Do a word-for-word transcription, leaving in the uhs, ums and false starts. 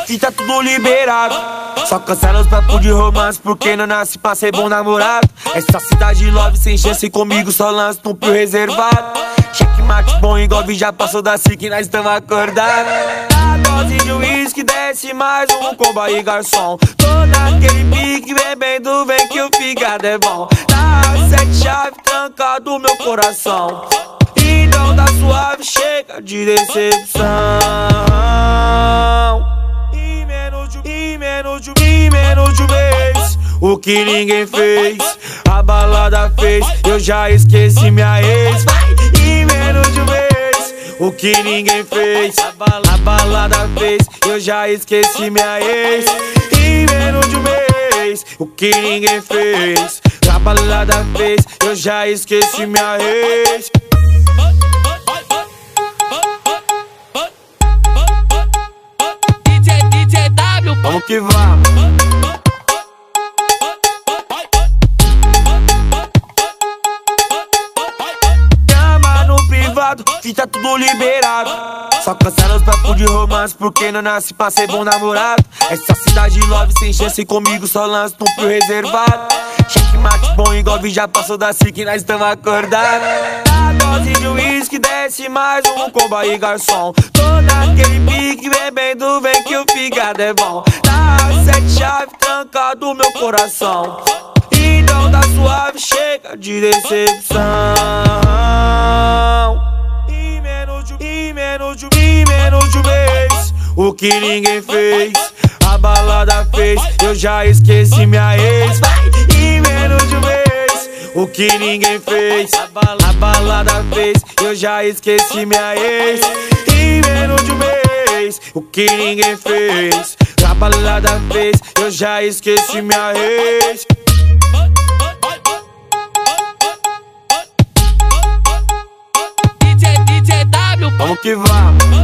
tá tudo liberado. Só cancela os papos de romance, porque não nasce pra ser bom namorado. Essa cidade love sem chance, comigo só lança um pio reservado. Checkmate bom igual vi, já passou da que nós estamos acordados. A dose de uísque desce mais um combo aí, garçom. Tô naquele pique, bebendo, vem que o fígado é bom. Tá sete chave trancado meu coração. Então tá suave, chega de decepção. Em menos de, em menos de, em menos de um mês, o que ninguém fez, a balada fez. Eu já esqueci minha ex. Vai! Em menos de um mês, o que ninguém fez, a balada, a balada fez. Eu já esqueci minha ex. Em menos de um mês, o que ninguém fez, a balada fez. Eu já esqueci minha ex. Vamos que vamos. Chama no privado, que tá tudo liberado. Só cancela os papos de romance, porque não nasce pra ser bom namorado. Essa cidade love sem chance, comigo só lança um pio reservado. Checkmate bom igual vi, já passou da que nós estamos acordados. A dose de uísque desce mais um combo aí, garçom. Tô naquele pique, bebendo, vem que o fígado é bom. Tá sete chave trancado meu coração. Então tá suave, chega de decepção. Em menos de, em menos de, em menos de um mês, o que ninguém fez, a balada fez. Eu já esqueci minha ex. Vai! Em menos de um mês, o que ninguém fez, a balada, a balada fez. Eu já esqueci minha ex. Em menos de um mês, o que ninguém fez, a balada fez. Eu já esqueci minha ex. Vamos que vamos.